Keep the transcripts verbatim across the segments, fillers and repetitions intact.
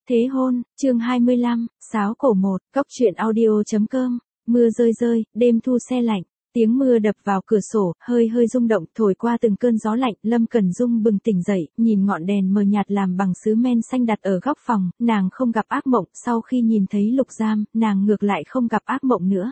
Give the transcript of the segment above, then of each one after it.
Thế hôn, chương hai mươi lăm, Sáo cổ một, Cóc truyện audio.com, mưa rơi rơi, đêm thu se lạnh, tiếng mưa đập vào cửa sổ, hơi hơi rung động, thổi qua từng cơn gió lạnh, Lâm Cẩn Dung bừng tỉnh dậy, nhìn ngọn đèn mờ nhạt làm bằng sứ men xanh đặt ở góc phòng, nàng không gặp ác mộng, sau khi nhìn thấy Lục Giam, nàng ngược lại không gặp ác mộng nữa.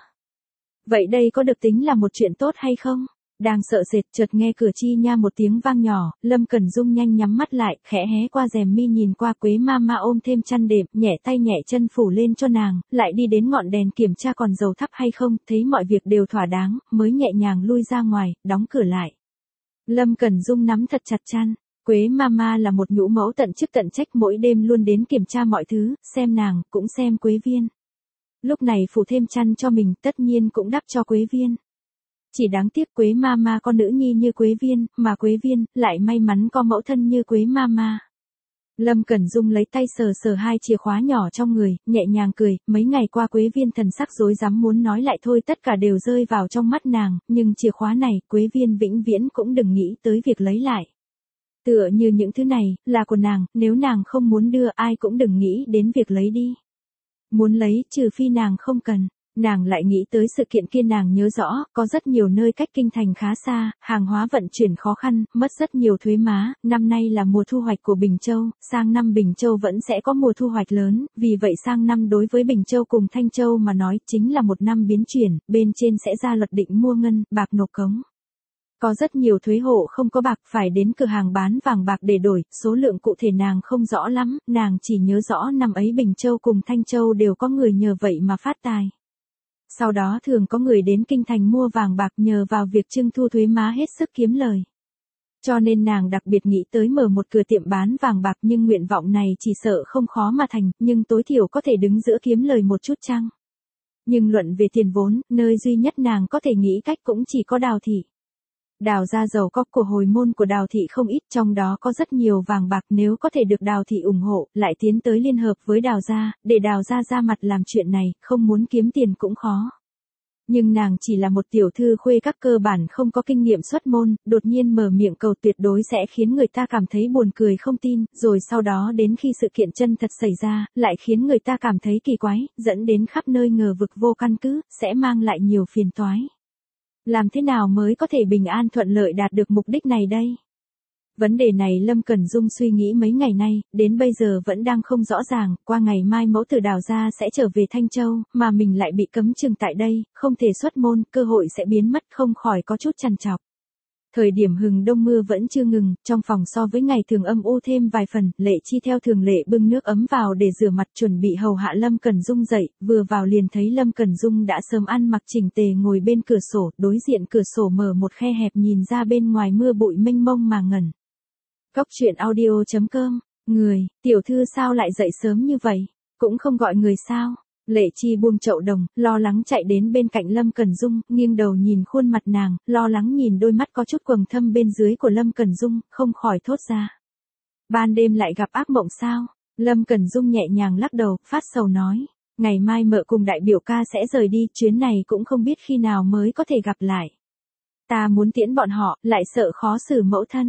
Vậy đây có được tính là một chuyện tốt hay không? Đang sợ sệt, chợt nghe cửa chi nha một tiếng vang nhỏ, Lâm Cẩn Dung nhanh nhắm mắt lại, khẽ hé qua rèm mi nhìn qua Quế Mama ôm thêm chăn đệm, nhẹ tay nhẹ chân phủ lên cho nàng, lại đi đến ngọn đèn kiểm tra còn dầu thắp hay không, thấy mọi việc đều thỏa đáng, mới nhẹ nhàng lui ra ngoài, đóng cửa lại. Lâm Cẩn Dung nắm thật chặt chăn. Quế Mama là một nhũ mẫu tận chức tận trách, mỗi đêm luôn đến kiểm tra mọi thứ, xem nàng, cũng xem Quế Viên. Lúc này phủ thêm chăn cho mình, tất nhiên cũng đắp cho Quế Viên. Chỉ đáng tiếc Quế Mama có nữ nhi như Quế Viên, mà Quế Viên lại may mắn có mẫu thân như Quế Mama. Lâm Cẩn Dung lấy tay sờ sờ hai chìa khóa nhỏ trong người, nhẹ nhàng cười, mấy ngày qua Quế Viên thần sắc rối rắm muốn nói lại thôi, tất cả đều rơi vào trong mắt nàng, nhưng chìa khóa này, Quế Viên vĩnh viễn cũng đừng nghĩ tới việc lấy lại. Tựa như những thứ này, là của nàng, nếu nàng không muốn đưa, ai cũng đừng nghĩ đến việc lấy đi. Muốn lấy, trừ phi nàng không cần. Nàng lại nghĩ tới sự kiện kia, nàng nhớ rõ, có rất nhiều nơi cách kinh thành khá xa, hàng hóa vận chuyển khó khăn, mất rất nhiều thuế má, năm nay là mùa thu hoạch của Bình Châu, sang năm Bình Châu vẫn sẽ có mùa thu hoạch lớn, vì vậy sang năm đối với Bình Châu cùng Thanh Châu mà nói chính là một năm biến chuyển, bên trên sẽ ra luật định mua ngân, bạc nộp cống. Có rất nhiều thuế hộ không có bạc, phải đến cửa hàng bán vàng bạc để đổi, số lượng cụ thể nàng không rõ lắm, nàng chỉ nhớ rõ năm ấy Bình Châu cùng Thanh Châu đều có người nhờ vậy mà phát tài. Sau đó thường có người đến kinh thành mua vàng bạc, nhờ vào việc trưng thu thuế má hết sức kiếm lời. Cho nên nàng đặc biệt nghĩ tới mở một cửa tiệm bán vàng bạc, nhưng nguyện vọng này chỉ sợ không khó mà thành, nhưng tối thiểu có thể đứng giữa kiếm lời một chút chăng. Nhưng luận về tiền vốn, nơi duy nhất nàng có thể nghĩ cách cũng chỉ có Đào thị. Đào gia giàu có, của hồi môn của Đào thị không ít, trong đó có rất nhiều vàng bạc, nếu có thể được Đào thị ủng hộ, lại tiến tới liên hợp với Đào gia, để Đào gia ra mặt làm chuyện này, không muốn kiếm tiền cũng khó. Nhưng nàng chỉ là một tiểu thư khuê các, cơ bản không có kinh nghiệm xuất môn, đột nhiên mở miệng cầu tuyệt đối sẽ khiến người ta cảm thấy buồn cười không tin, rồi sau đó đến khi sự kiện chân thật xảy ra, lại khiến người ta cảm thấy kỳ quái, dẫn đến khắp nơi ngờ vực vô căn cứ, sẽ mang lại nhiều phiền toái. Làm thế nào mới có thể bình an thuận lợi đạt được mục đích này đây? Vấn đề này Lâm Cẩn Dung suy nghĩ mấy ngày nay, đến bây giờ vẫn đang không rõ ràng, qua ngày mai mẫu tử Đào gia sẽ trở về Thanh Châu, mà mình lại bị cấm chừng tại đây, không thể xuất môn, cơ hội sẽ biến mất, không khỏi có chút trằn trọc. Thời điểm hừng đông mưa vẫn chưa ngừng, trong phòng so với ngày thường âm u thêm vài phần, Lệ Chi theo thường lệ bưng nước ấm vào để rửa mặt, chuẩn bị hầu hạ Lâm Cẩn Dung dậy, vừa vào liền thấy Lâm Cẩn Dung đã sớm ăn mặc chỉnh tề ngồi bên cửa sổ, đối diện cửa sổ mở một khe hẹp nhìn ra bên ngoài mưa bụi mênh mông mà ngẩn. Cóc truyện audio.com, người, tiểu thư sao lại dậy sớm như vậy, cũng không gọi người sao? Lệ Chi buông chậu đồng, lo lắng chạy đến bên cạnh Lâm Cẩn Dung, nghiêng đầu nhìn khuôn mặt nàng, lo lắng nhìn đôi mắt có chút quầng thâm bên dưới của Lâm Cẩn Dung, không khỏi thốt ra. Ban đêm lại gặp ác mộng sao? Lâm Cẩn Dung nhẹ nhàng lắc đầu, phát sầu nói. Ngày mai mợ cùng đại biểu ca sẽ rời đi, chuyến này cũng không biết khi nào mới có thể gặp lại. Ta muốn tiễn bọn họ, lại sợ khó xử mẫu thân.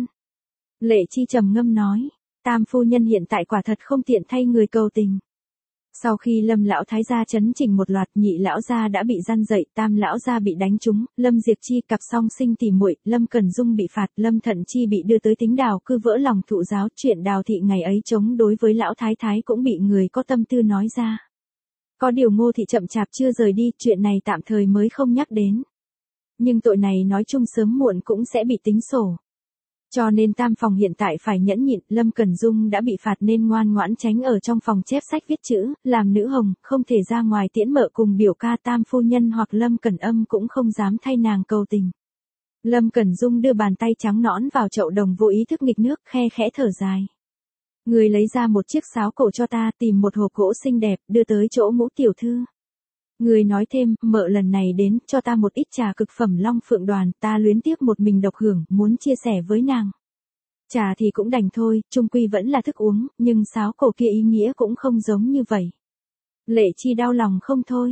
Lệ Chi trầm ngâm nói. Tam phu nhân hiện tại quả thật không tiện thay người cầu tình. Sau khi Lâm lão thái gia chấn chỉnh một loạt, nhị lão gia đã bị gian dậy, tam lão gia bị đánh trúng, Lâm Diệp Chi cặp song sinh tỉ muội, Lâm Cẩn Dung bị phạt, Lâm Thận Chi bị đưa tới Tính Đào cư vỡ lòng thụ giáo, chuyện Đào thị ngày ấy chống đối với lão thái thái cũng bị người có tâm tư nói ra. Có điều Ngô thị chậm chạp chưa rời đi, chuyện này tạm thời mới không nhắc đến. Nhưng tội này nói chung sớm muộn cũng sẽ bị tính sổ. Cho nên tam phòng hiện tại phải nhẫn nhịn, Lâm Cẩn Dung đã bị phạt nên ngoan ngoãn tránh ở trong phòng chép sách viết chữ, làm nữ hồng, không thể ra ngoài tiễn mợ cùng biểu ca, tam phu nhân hoặc Lâm Cẩn Âm cũng không dám thay nàng cầu tình. Lâm Cẩn Dung đưa bàn tay trắng nõn vào chậu đồng, vô ý thức nghịch nước, khe khẽ thở dài. Người lấy ra một chiếc sáo cổ cho ta, tìm một hộp gỗ xinh đẹp, đưa tới chỗ Ngũ tiểu thư. Người nói thêm, mợ lần này đến, cho ta một ít trà cực phẩm Long Phượng Đoàn, ta luyến tiếc một mình độc hưởng, muốn chia sẻ với nàng. Trà thì cũng đành thôi, chung quy vẫn là thức uống, nhưng sáo cổ kia ý nghĩa cũng không giống như vậy. Lệ Chi đau lòng không thôi.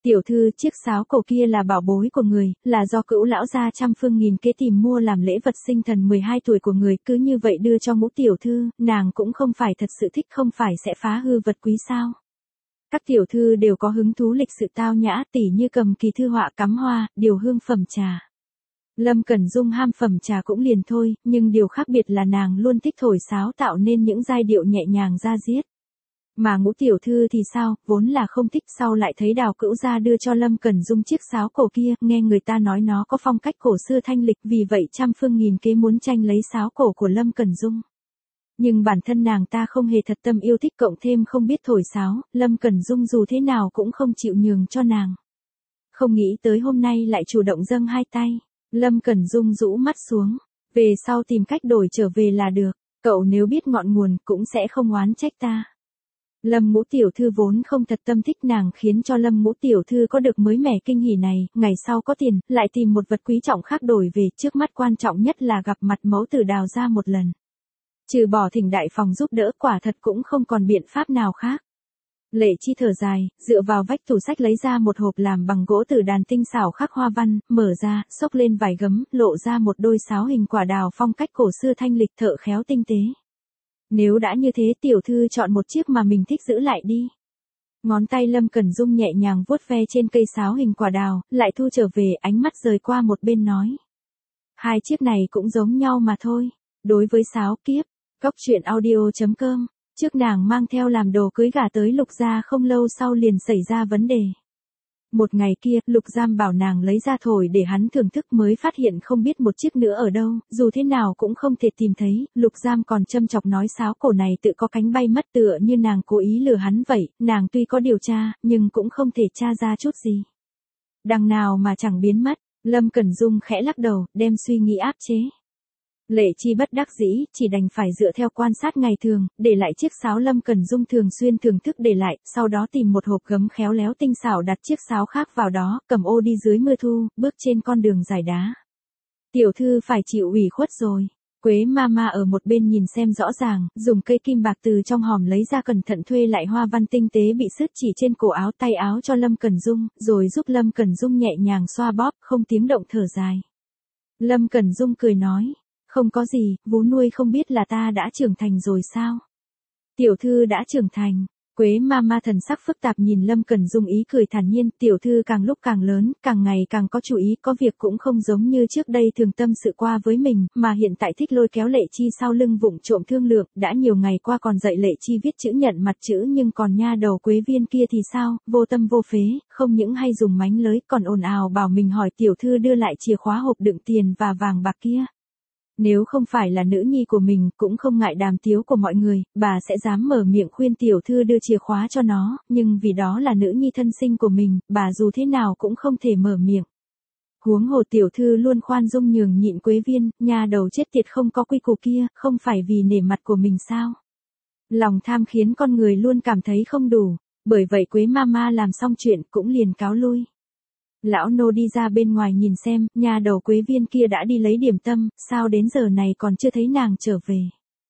Tiểu thư, chiếc sáo cổ kia là bảo bối của người, là do cữu lão gia trăm phương nghìn kế tìm mua làm lễ vật sinh thần mười hai tuổi của người, cứ như vậy đưa cho Ngũ tiểu thư, nàng cũng không phải thật sự thích, không phải sẽ phá hư vật quý sao? Các tiểu thư đều có hứng thú lịch sự tao nhã, tỉ như cầm kỳ thư họa, cắm hoa, điều hương phẩm trà. Lâm Cẩn Dung ham phẩm trà cũng liền thôi, nhưng điều khác biệt là nàng luôn thích thổi sáo tạo nên những giai điệu nhẹ nhàng da diết. Mà Ngũ tiểu thư thì sao, vốn là không thích, sau lại thấy Đào Cữu gia đưa cho Lâm Cẩn Dung chiếc sáo cổ kia, nghe người ta nói nó có phong cách cổ xưa thanh lịch, vì vậy trăm phương nghìn kế muốn tranh lấy sáo cổ của Lâm Cẩn Dung. Nhưng bản thân nàng ta không hề thật tâm yêu thích, cộng thêm không biết thổi sáo, Lâm Cẩn Dung dù thế nào cũng không chịu nhường cho nàng. Không nghĩ tới hôm nay lại chủ động dâng hai tay. Lâm Cẩn Dung rũ mắt xuống, về sau tìm cách đổi trở về là được, cậu nếu biết ngọn nguồn cũng sẽ không oán trách ta. Lâm Ngũ tiểu thư vốn không thật tâm thích nàng, khiến cho Lâm Ngũ tiểu thư có được mới mẻ kinh hỉ này, ngày sau có tiền, lại tìm một vật quý trọng khác đổi về, trước mắt quan trọng nhất là gặp mặt mẫu tử Đào gia một lần. Trừ bỏ thỉnh đại phòng giúp đỡ, quả thật cũng không còn biện pháp nào khác. Lệ Chi thở dài, dựa vào vách tủ sách lấy ra một hộp làm bằng gỗ tử đàn tinh xảo khắc hoa văn, mở ra, xốc lên vài gấm, lộ ra một đôi sáo hình quả đào phong cách cổ xưa thanh lịch, thợ khéo tinh tế. Nếu đã như thế, tiểu thư chọn một chiếc mà mình thích giữ lại đi. Ngón tay Lâm Cẩn Dung nhẹ nhàng vuốt ve trên cây sáo hình quả đào, lại thu trở về, ánh mắt rời qua một bên nói. Hai chiếc này cũng giống nhau mà thôi. Đối với sáo kiếp, Cóc truyện audio chấm com, trước nàng mang theo làm đồ cưới gả tới Lục gia không lâu sau liền xảy ra vấn đề. Một ngày kia, Lục Giam bảo nàng lấy ra thổi để hắn thưởng thức, mới phát hiện không biết một chiếc nữa ở đâu, dù thế nào cũng không thể tìm thấy, Lục Giam còn châm chọc nói sáo cổ này tự có cánh bay mất, tựa như nàng cố ý lừa hắn vậy, nàng tuy có điều tra, nhưng cũng không thể tra ra chút gì. Đằng nào mà chẳng biến mất, Lâm Cẩn Dung khẽ lắc đầu, đem suy nghĩ áp chế. Lệ Chi bất đắc dĩ, chỉ đành phải dựa theo quan sát ngày thường, để lại chiếc sáo Lâm Cẩn Dung thường xuyên thưởng thức để lại, sau đó tìm một hộp gấm khéo léo tinh xảo đặt chiếc sáo khác vào đó, cầm ô đi dưới mưa thu, bước trên con đường dài đá. Tiểu thư phải chịu ủy khuất rồi. Quế Mama ở một bên nhìn xem rõ ràng, dùng cây kim bạc từ trong hòm lấy ra, cẩn thận thuê lại hoa văn tinh tế bị sứt chỉ trên cổ áo tay áo cho Lâm Cẩn Dung, rồi giúp Lâm Cẩn Dung nhẹ nhàng xoa bóp, không tiếng động thở dài. Lâm Cẩn Dung cười nói. Không có gì, vú nuôi không biết là ta đã trưởng thành rồi sao? Tiểu thư đã trưởng thành. Quế Mama thần sắc phức tạp nhìn Lâm Cẩn Dung, ý cười thản nhiên, tiểu thư càng lúc càng lớn, càng ngày càng có chủ ý, có việc cũng không giống như trước đây thường tâm sự qua với mình, mà hiện tại thích lôi kéo Lệ Chi sau lưng vụng trộm thương lượng, đã nhiều ngày qua còn dạy Lệ Chi viết chữ nhận mặt chữ, nhưng còn nha đầu Quế Viên kia thì sao, vô tâm vô phế, không những hay dùng mánh lới, còn ồn ào bảo mình hỏi tiểu thư đưa lại chìa khóa hộp đựng tiền và vàng bạc kia. Nếu không phải là nữ nhi của mình, cũng không ngại đàm tiếu của mọi người, bà sẽ dám mở miệng khuyên tiểu thư đưa chìa khóa cho nó, nhưng vì đó là nữ nhi thân sinh của mình, bà dù thế nào cũng không thể mở miệng. Huống hồ tiểu thư luôn khoan dung nhường nhịn Quế Viên, nhà đầu chết tiệt không có quy củ kia, không phải vì nể mặt của mình sao? Lòng tham khiến con người luôn cảm thấy không đủ, bởi vậy Quế Mama làm xong chuyện cũng liền cáo lui. Lão nô đi ra bên ngoài nhìn xem, nhà đầu Quế Viên kia đã đi lấy điểm tâm, sao đến giờ này còn chưa thấy nàng trở về.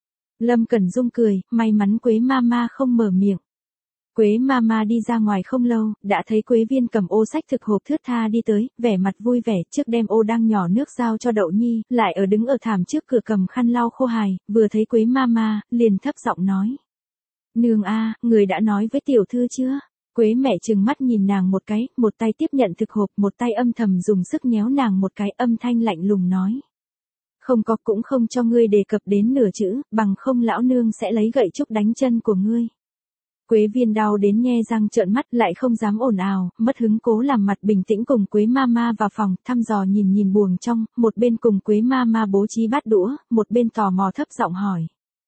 Lâm Cẩn Dung cười, may mắn Quế Mama không mở miệng. Quế Mama đi ra ngoài không lâu, đã thấy Quế Viên cầm ô sách thực hộp thướt tha đi tới, vẻ mặt vui vẻ, trước đem ô đang nhỏ nước giao cho Đậu Nhi, lại ở đứng ở thảm trước cửa cầm khăn lau khô hài, vừa thấy Quế Mama, liền thấp giọng nói. Nương a, người đã nói với tiểu thư chưa? Quế mẹ trừng mắt nhìn nàng một cái, một tay tiếp nhận thực hộp, một tay âm thầm dùng sức nhéo nàng một cái, âm thanh lạnh lùng nói. Không có, cũng không cho ngươi đề cập đến nửa chữ, bằng không lão nương sẽ lấy gậy trúc đánh chân của ngươi. Quế Viên đau đến nhe răng trợn mắt, lại không dám ồn ào, mất hứng cố làm mặt bình tĩnh cùng Quế Mama vào phòng, thăm dò nhìn nhìn buồng trong, một bên cùng Quế Mama bố trí bát đũa, một bên tò mò thấp giọng hỏi.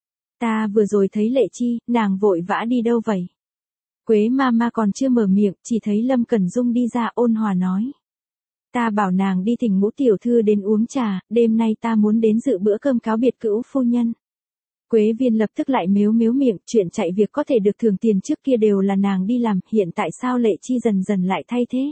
Ta vừa rồi thấy Lệ Chi, nàng vội vã đi đâu vậy? Quế Mama còn chưa mở miệng, chỉ thấy Lâm Cẩn Dung đi ra ôn hòa nói. Ta bảo nàng đi thỉnh Ngũ tiểu thư đến uống trà, đêm nay ta muốn đến dự bữa cơm cáo biệt cữu phu nhân. Quế Viên lập tức lại mếu mếu miệng, chuyện chạy việc có thể được thưởng tiền trước kia đều là nàng đi làm, hiện tại sao Lệ Chi dần dần lại thay thế.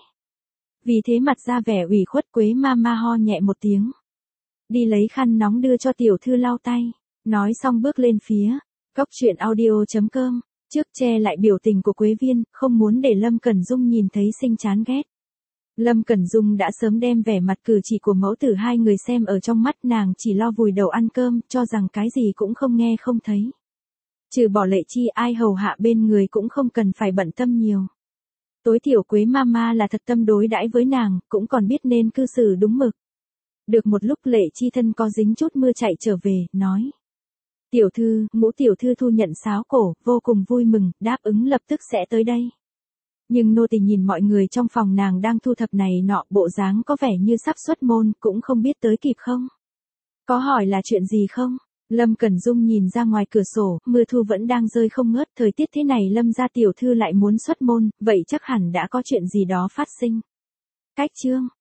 Vì thế mặt ra vẻ ủy khuất, Quế Mama ho nhẹ một tiếng. Đi lấy khăn nóng đưa cho tiểu thư lau tay, nói xong bước lên phía, cóc truyện audio chấm com. trước che lại biểu tình của Quế Viên, không muốn để Lâm Cẩn Dung nhìn thấy sinh chán ghét. Lâm Cẩn Dung đã sớm đem vẻ mặt cử chỉ của mẫu tử hai người xem ở trong mắt, nàng chỉ lo vùi đầu ăn cơm, cho rằng cái gì cũng không nghe không thấy. Trừ bỏ Lệ Chi, ai hầu hạ bên người cũng không cần phải bận tâm nhiều. Tối thiểu Quế Mama là thật tâm đối đãi với nàng, cũng còn biết nên cư xử đúng mực. Được một lúc Lệ Chi thân có dính chút mưa chạy trở về, nói. Tiểu thư, Ngũ tiểu thư thu nhận sáo cổ, vô cùng vui mừng, đáp ứng lập tức sẽ tới đây. Nhưng nô tỳ nhìn mọi người trong phòng nàng đang thu thập này nọ, bộ dáng có vẻ như sắp xuất môn, cũng không biết tới kịp không. Có hỏi là chuyện gì không? Lâm Cẩn Dung nhìn ra ngoài cửa sổ, mưa thu vẫn đang rơi không ngớt, thời tiết thế này Lâm gia tiểu thư lại muốn xuất môn, vậy chắc hẳn đã có chuyện gì đó phát sinh. Cách chương